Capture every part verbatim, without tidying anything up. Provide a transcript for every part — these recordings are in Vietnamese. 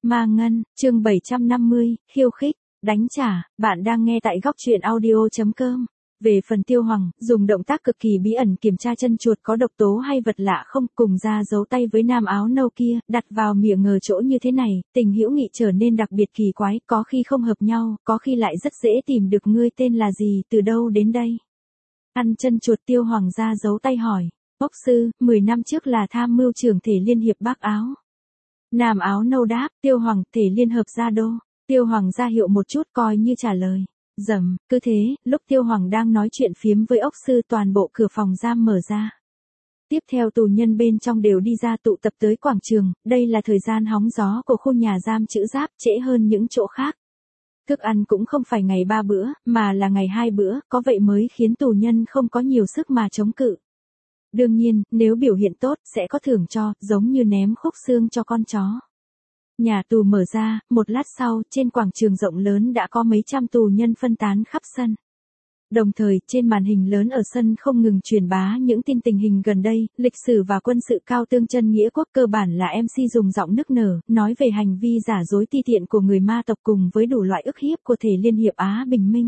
Ma Ngân, chương bảy trăm năm mươi, khiêu khích, đánh trả, bạn đang nghe tại góc truyện audio.com. Về phần Tiêu Hoàng, dùng động tác cực kỳ bí ẩn kiểm tra chân chuột có độc tố hay vật lạ không, cùng ra giấu tay với nam áo nâu kia, đặt vào miệng ngờ chỗ như thế này, tình hữu nghị trở nên đặc biệt kỳ quái, có khi không hợp nhau, có khi lại rất dễ tìm được ngươi tên là gì, từ đâu đến đây. Ăn chân chuột Tiêu Hoàng ra giấu tay hỏi, Ốc sư, mười năm trước là tham mưu trưởng thể liên hiệp Bắc Áo. Nam áo nâu đáp, Tiêu Hoàng, thể liên hợp gia đô. Tiêu Hoàng ra hiệu một chút coi như trả lời. Dầm, cứ thế, lúc Tiêu Hoàng đang nói chuyện phiếm với ốc sư toàn bộ cửa phòng giam mở ra. Tiếp theo tù nhân bên trong đều đi ra tụ tập tới quảng trường, đây là thời gian hóng gió của khu nhà giam chữ giáp, trễ hơn những chỗ khác. Thức ăn cũng không phải ngày ba bữa, mà là ngày hai bữa, có vậy mới khiến tù nhân không có nhiều sức mà chống cự. Đương nhiên, nếu biểu hiện tốt, sẽ có thưởng cho, giống như ném khúc xương cho con chó. Nhà tù mở ra, một lát sau, trên quảng trường rộng lớn đã có mấy trăm tù nhân phân tán khắp sân. Đồng thời, trên màn hình lớn ở sân không ngừng truyền bá những tin tình hình gần đây, lịch sử và quân sự cao tương chân nghĩa quốc, cơ bản là em xê dùng giọng nức nở, nói về hành vi giả dối ti tiện của người ma tộc cùng với đủ loại ức hiếp của thể Liên hiệp Á Bình Minh.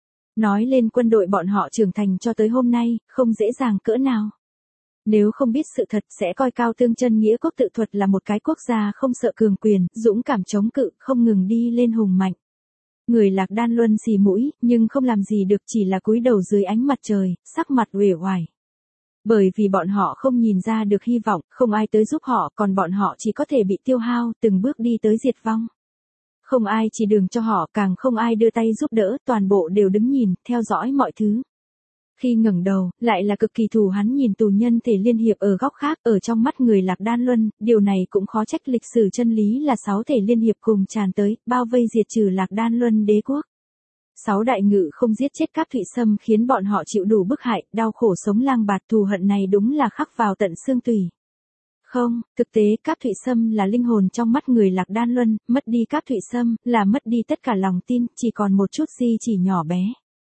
Nói lên quân đội bọn họ trưởng thành cho tới hôm nay, không dễ dàng cỡ nào. Nếu không biết sự thật sẽ coi cao tương chân nghĩa quốc tự thuật là một cái quốc gia không sợ cường quyền, dũng cảm chống cự, không ngừng đi lên hùng mạnh. Người Lạc Đan Luân xì mũi, nhưng không làm gì được, chỉ là cúi đầu dưới ánh mặt trời, sắc mặt uể oải. Bởi vì bọn họ không nhìn ra được hy vọng, không ai tới giúp họ, còn bọn họ chỉ có thể bị tiêu hao, từng bước đi tới diệt vong. Không ai chỉ đường cho họ, càng không ai đưa tay giúp đỡ, toàn bộ đều đứng nhìn, theo dõi mọi thứ. Khi ngẩng đầu, lại là cực kỳ thù hắn nhìn tù nhân thể liên hiệp ở góc khác, ở trong mắt người Lạc Đan Luân, điều này cũng khó trách lịch sử chân lý là sáu thể liên hiệp cùng tràn tới, bao vây diệt trừ Lạc Đan Luân đế quốc. Sáu đại ngự không giết chết Cáp Thụy Sâm khiến bọn họ chịu đủ bức hại, đau khổ sống lang bạt, thù hận này đúng là khắc vào tận xương tủy. Không, thực tế Cáp Thụy Sâm là linh hồn trong mắt người Lạc Đan Luân, mất đi Cáp Thụy Sâm là mất đi tất cả lòng tin, chỉ còn một chút di chỉ nhỏ bé.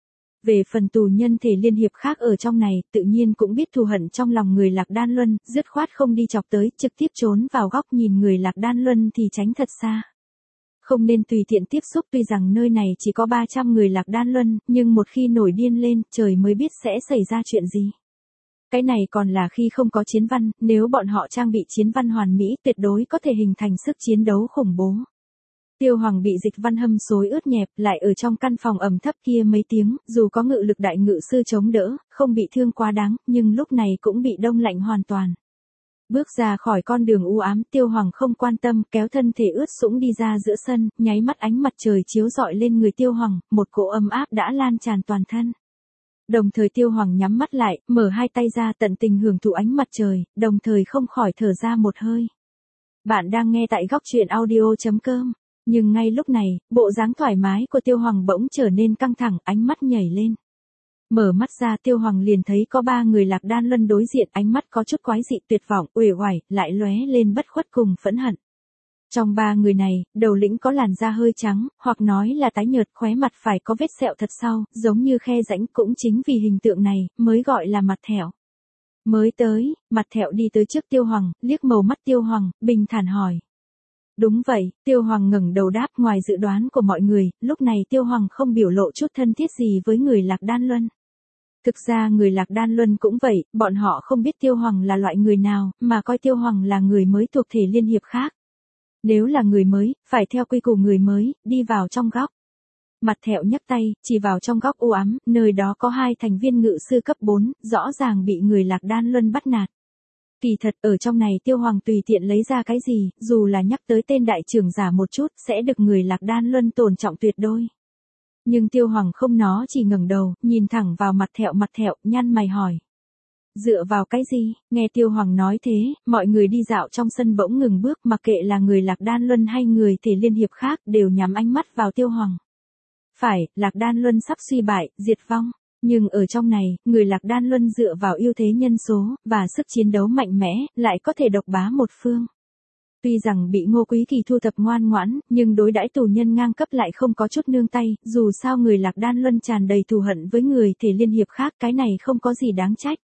Về phần tù nhân thể liên hiệp khác ở trong này, tự nhiên cũng biết thù hận trong lòng người Lạc Đan Luân, dứt khoát không đi chọc tới, trực tiếp trốn vào góc nhìn người Lạc Đan Luân thì tránh thật xa. Không nên tùy tiện tiếp xúc, tuy rằng nơi này chỉ có ba trăm người Lạc Đan Luân, nhưng một khi nổi điên lên, trời mới biết sẽ xảy ra chuyện gì. Cái này còn là khi không có chiến văn, nếu bọn họ trang bị chiến văn hoàn mỹ, tuyệt đối có thể hình thành sức chiến đấu khủng bố. Tiêu Hoàng bị dịch văn hâm xối ướt nhẹp, lại ở trong căn phòng ẩm thấp kia mấy tiếng, dù có ngự lực đại ngự sư chống đỡ, không bị thương quá đáng, nhưng lúc này cũng bị đông lạnh hoàn toàn. Bước ra khỏi con đường u ám, Tiêu Hoàng không quan tâm, kéo thân thể ướt sũng đi ra giữa sân, nháy mắt ánh mặt trời chiếu rọi lên người Tiêu Hoàng, một cỗ ấm áp đã lan tràn toàn thân. Đồng thời Tiêu Hoàng nhắm mắt lại, mở hai tay ra tận tình hưởng thụ ánh mặt trời, đồng thời không khỏi thở ra một hơi. Bạn đang nghe tại góc truyện audio.com. Nhưng ngay lúc này, bộ dáng thoải mái của Tiêu Hoàng bỗng trở nên căng thẳng, ánh mắt nhảy lên. Mở mắt ra Tiêu Hoàng liền thấy có ba người Lạc Đan Luân đối diện, ánh mắt có chút quái dị, tuyệt vọng, uể oải, lại lóe lên bất khuất cùng phẫn hận. Trong ba người này, đầu lĩnh có làn da hơi trắng, hoặc nói là tái nhợt, khóe mặt phải có vết sẹo thật sâu, giống như khe rãnh, cũng chính vì hình tượng này, mới gọi là mặt thẹo. Mới tới, mặt thẹo đi tới trước Tiêu Hoàng, liếc màu mắt Tiêu Hoàng, bình thản hỏi. Đúng vậy, Tiêu Hoàng ngẩng đầu đáp, ngoài dự đoán của mọi người, lúc này Tiêu Hoàng không biểu lộ chút thân thiết gì với người Lạc Đan Luân. Thực ra người Lạc Đan Luân cũng vậy, bọn họ không biết Tiêu Hoàng là loại người nào, mà coi Tiêu Hoàng là người mới thuộc thể liên hiệp khác. Nếu là người mới, phải theo quy củ người mới, đi vào trong góc. Mặt thẹo nhấc tay, chỉ vào trong góc u ám, nơi đó có hai thành viên ngự sư cấp bốn, rõ ràng bị người Lạc Đan Luân bắt nạt. Kỳ thật, ở trong này Tiêu Hoàng tùy tiện lấy ra cái gì, dù là nhắc tới tên đại trưởng giả một chút, sẽ được người Lạc Đan Luân tôn trọng tuyệt đối. Nhưng Tiêu Hoàng không, nó chỉ ngẩng đầu, nhìn thẳng vào mặt thẹo, mặt thẹo, nhăn mày hỏi. Dựa vào cái gì? Nghe Tiêu Hoàng nói thế, mọi người đi dạo trong sân bỗng ngừng bước, mặc kệ là người Lạc Đan Luân hay người thể liên hiệp khác, đều nhắm ánh mắt vào Tiêu Hoàng. Phải, Lạc Đan Luân sắp suy bại, diệt vong. Nhưng ở trong này, người Lạc Đan Luân dựa vào ưu thế nhân số, và sức chiến đấu mạnh mẽ, lại có thể độc bá một phương. Tuy rằng bị Ngô Quý Kỳ thu thập ngoan ngoãn, nhưng đối đãi tù nhân ngang cấp lại không có chút nương tay, dù sao người Lạc Đan Luân tràn đầy thù hận với người thể liên hiệp khác, cái này không có gì đáng trách.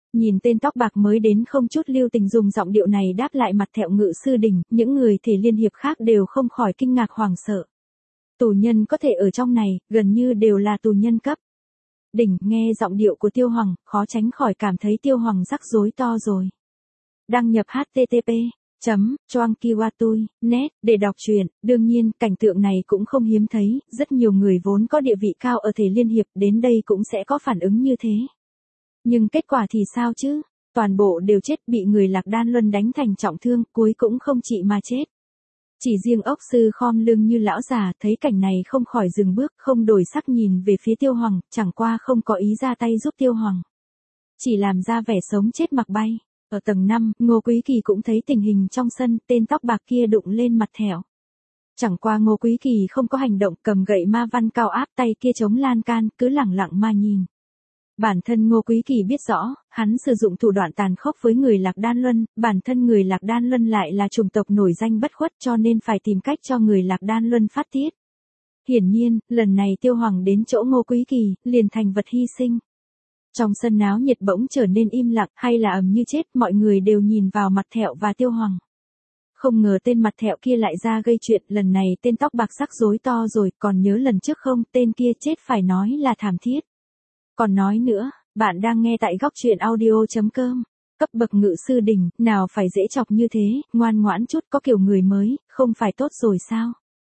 Nhìn tên tóc bạc mới đến không chút lưu tình dùng giọng điệu này đáp lại mặt thẹo Ngự Sư Đình, những người thể liên hiệp khác đều không khỏi kinh ngạc hoảng sợ. Tù nhân có thể ở trong này, gần như đều là tù nhân cấp đỉnh, nghe giọng điệu của Tiêu Hoàng, khó tránh khỏi cảm thấy Tiêu Hoàng rắc rối to rồi. Đăng nhập h t t p chấm choang kiwatui chấm net để đọc truyện. Đương nhiên, cảnh tượng này cũng không hiếm thấy, rất nhiều người vốn có địa vị cao ở thể liên hiệp đến đây cũng sẽ có phản ứng như thế. Nhưng kết quả thì sao chứ? Toàn bộ đều chết, bị người Lạc Đan Luân đánh thành trọng thương, cuối cũng không trị mà chết. Chỉ riêng ốc sư khom lưng như lão già, thấy cảnh này không khỏi dừng bước, không đổi sắc nhìn về phía Tiêu Hoàng, chẳng qua không có ý ra tay giúp Tiêu Hoàng. Chỉ làm ra vẻ sống chết mặc bay. Ở tầng năm, Ngô Quý Kỳ cũng thấy tình hình trong sân, tên tóc bạc kia đụng lên mặt thẹo. Chẳng qua Ngô Quý Kỳ không có hành động, cầm gậy ma văn cao áp, tay kia chống lan can, cứ lẳng lặng mà nhìn. Bản thân Ngô Quý Kỳ biết rõ, hắn sử dụng thủ đoạn tàn khốc với người Lạc Đan Luân, bản thân người Lạc Đan Luân lại là chủng tộc nổi danh bất khuất cho nên phải tìm cách cho người Lạc Đan Luân phát tiết. Hiển nhiên, lần này Tiêu Hoàng đến chỗ Ngô Quý Kỳ, liền thành vật hy sinh. Trong sân náo nhiệt bỗng trở nên im lặng, hay là ầm như chết, mọi người đều nhìn vào mặt thẹo và Tiêu Hoàng. Không ngờ tên mặt thẹo kia lại ra gây chuyện, lần này tên tóc bạc rắc rối to rồi, còn nhớ lần trước không, tên kia chết phải nói là thảm thiết. Còn nói nữa, bạn đang nghe tại góc truyện audio chấm com. Cấp bậc Ngự Sư Đình, nào phải dễ chọc như thế, ngoan ngoãn chút, có kiểu người mới, không phải tốt rồi sao?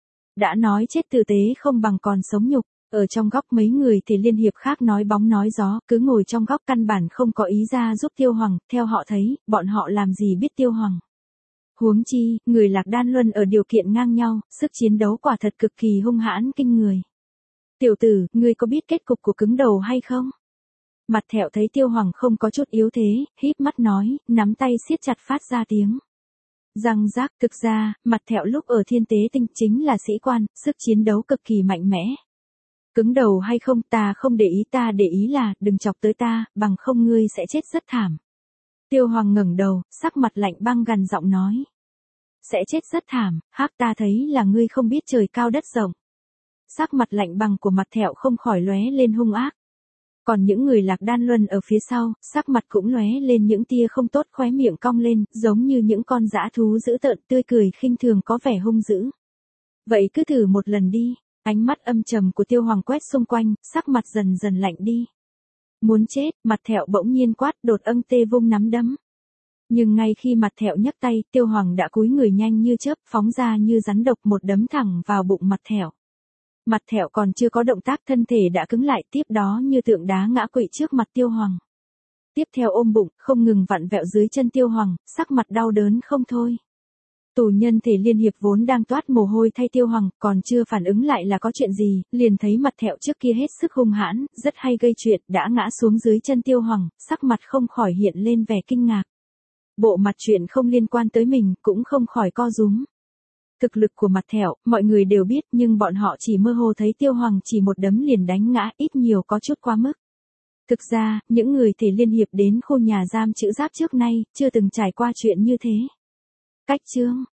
Đã nói chết tử tế không bằng còn sống nhục. Ở trong góc mấy người thì liên hiệp khác nói bóng nói gió, cứ ngồi trong góc căn bản không có ý ra giúp Tiêu Hoàng, theo họ thấy, bọn họ làm gì biết Tiêu Hoàng. Huống chi, người Lạc Đan Luân ở điều kiện ngang nhau, sức chiến đấu quả thật cực kỳ hung hãn kinh người. Tiểu tử, ngươi có biết kết cục của cứng đầu hay không? Mặt thẹo thấy Tiêu Hoàng không có chút yếu thế, híp mắt nói, nắm tay siết chặt phát ra tiếng. Răng rác, thực ra, mặt thẹo lúc ở Thiên Tế Tinh chính là sĩ quan, sức chiến đấu cực kỳ mạnh mẽ. Cứng đầu hay không ta không để ý, ta để ý là đừng chọc tới ta, bằng không ngươi sẽ chết rất thảm. Tiêu Hoàng ngẩng đầu, sắc mặt lạnh băng gằn giọng nói. Sẽ chết rất thảm, hắc ta thấy là ngươi không biết trời cao đất rộng. Sắc mặt lạnh băng của mặt thẹo không khỏi lóe lên hung ác. Còn những người Lạc Đan Luân ở phía sau, sắc mặt cũng lóe lên những tia không tốt, khóe miệng cong lên, giống như những con dã thú dữ tợn, tươi cười khinh thường có vẻ hung dữ. Vậy cứ thử một lần đi. Ánh mắt âm trầm của Tiêu Hoàng quét xung quanh, sắc mặt dần dần lạnh đi. Muốn chết, mặt thẹo bỗng nhiên quát, đột âng tê vung nắm đấm. Nhưng ngay khi mặt thẹo nhấc tay, Tiêu Hoàng đã cúi người nhanh như chớp, phóng ra như rắn độc một đấm thẳng vào bụng mặt thẹo. Mặt thẹo còn chưa có động tác, thân thể đã cứng lại, tiếp đó như tượng đá ngã quỵ trước mặt Tiêu Hoàng. Tiếp theo ôm bụng, không ngừng vặn vẹo dưới chân Tiêu Hoàng, sắc mặt đau đớn không thôi. Tù nhân thể liên hiệp vốn đang toát mồ hôi thay Tiêu Hoàng, còn chưa phản ứng lại là có chuyện gì, liền thấy mặt thẹo trước kia hết sức hung hãn, rất hay gây chuyện, đã ngã xuống dưới chân Tiêu Hoàng, sắc mặt không khỏi hiện lên vẻ kinh ngạc. Bộ mặt chuyện không liên quan tới mình, cũng không khỏi co rúm. Thực lực của mặt thẹo, mọi người đều biết, nhưng bọn họ chỉ mơ hồ thấy Tiêu Hoàng chỉ một đấm liền đánh ngã, ít nhiều có chút quá mức. Thực ra, những người thể liên hiệp đến khu nhà giam chữ giáp trước nay, chưa từng trải qua chuyện như thế. Cách chương